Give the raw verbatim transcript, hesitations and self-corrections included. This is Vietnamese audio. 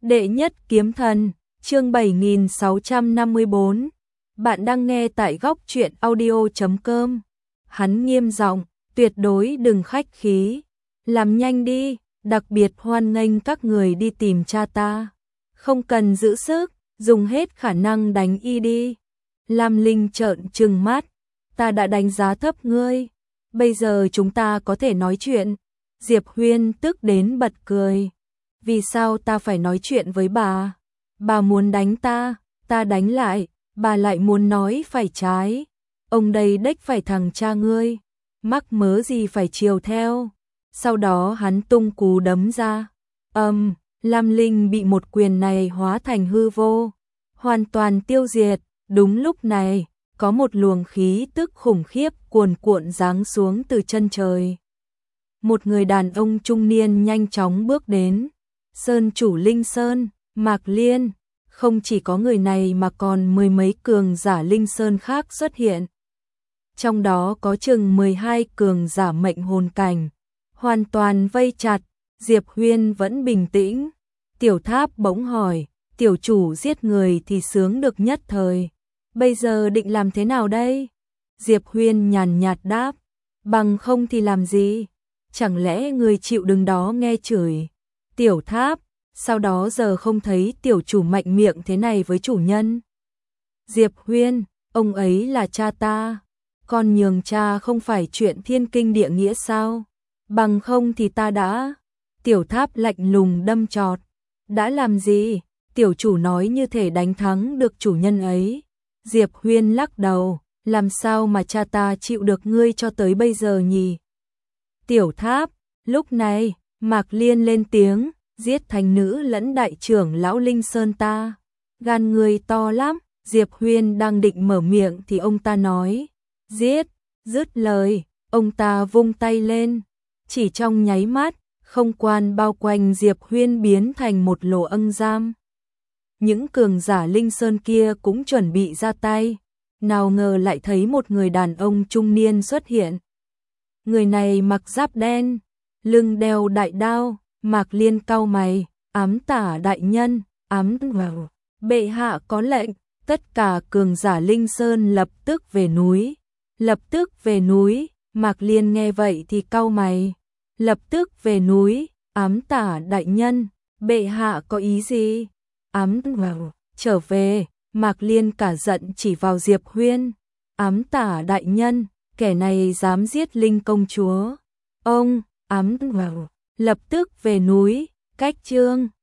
Đệ nhất kiếm thần, chương bảy nghìn sáu trăm năm mươi bốn. Bạn đang nghe tại góc truyện audio chấm com. Hắn nghiêm giọng, tuyệt đối đừng khách khí. Làm nhanh đi, đặc biệt hoan nghênh các người đi tìm cha ta. Không cần giữ sức, dùng hết khả năng đánh y đi. Lam Linh trợn trừng mắt, ta đã đánh giá thấp ngươi. Bây giờ chúng ta có thể nói chuyện. Diệp Huyên tức đến bật cười. Vì sao ta phải nói chuyện với bà? Bà muốn đánh ta, ta đánh lại, bà lại muốn nói phải trái. Ông đây đếch phải thằng cha ngươi, mắc mớ gì phải chiều theo. Sau đó hắn tung cú đấm ra. Âm, um, Lam Linh bị một quyền này hóa thành hư vô, hoàn toàn tiêu diệt. Đúng lúc này, có một luồng khí tức khủng khiếp cuồn cuộn giáng xuống từ chân trời. Một người đàn ông trung niên nhanh chóng bước đến. Sơn chủ Linh Sơn, Mạc Liên, không chỉ có người này mà còn mười mấy cường giả Linh Sơn khác xuất hiện. Trong đó có chừng mười hai cường giả mệnh hồn cảnh, hoàn toàn vây chặt. Diệp Huyên vẫn bình tĩnh. Tiểu Tháp bỗng hỏi, tiểu chủ giết người thì sướng được nhất thời, bây giờ định làm thế nào đây? Diệp Huyên nhàn nhạt đáp, bằng không thì làm gì? Chẳng lẽ người chịu đứng đó nghe chửi? Tiểu Tháp, sau đó giờ không thấy tiểu chủ mạnh miệng thế này với chủ nhân. Diệp Huyên, ông ấy là cha ta, con nhường cha không phải chuyện thiên kinh địa nghĩa sao? Bằng không thì ta đã... Tiểu Tháp lạnh lùng đâm chọt. Đã làm gì? Tiểu chủ nói như thể đánh thắng được chủ nhân ấy. Diệp Huyên lắc đầu, làm sao mà cha ta chịu được ngươi cho tới bây giờ nhỉ? Tiểu Tháp, lúc này, Mạc Liên lên tiếng, giết thành nữ lẫn đại trưởng lão Linh Sơn ta. Gan người to lắm. Diệp Huyên đang định mở miệng thì ông ta nói, giết. Dứt lời, ông ta vung tay lên. Chỉ trong nháy mắt, không gian bao quanh Diệp Huyên biến thành một lỗ ân giam. Những cường giả Linh Sơn kia cũng chuẩn bị ra tay. Nào ngờ lại thấy một người đàn ông trung niên xuất hiện. Người này mặc giáp đen, lưng đeo đại đao. Mạc Liên cau mày, ám tả đại nhân, ám vào. Bệ hạ có lệnh, tất cả cường giả Linh Sơn lập tức về núi. Lập tức về núi. Mạc Liên nghe vậy thì cau mày. Lập tức về núi, ám tả đại nhân, bệ hạ có ý gì? Ám vào, trở về. Mạc Liên cả giận chỉ vào Diệp Huyên. Ám tả đại nhân, kẻ này dám giết Linh công chúa. Ông, ám vào, lập tức về núi. Cách chương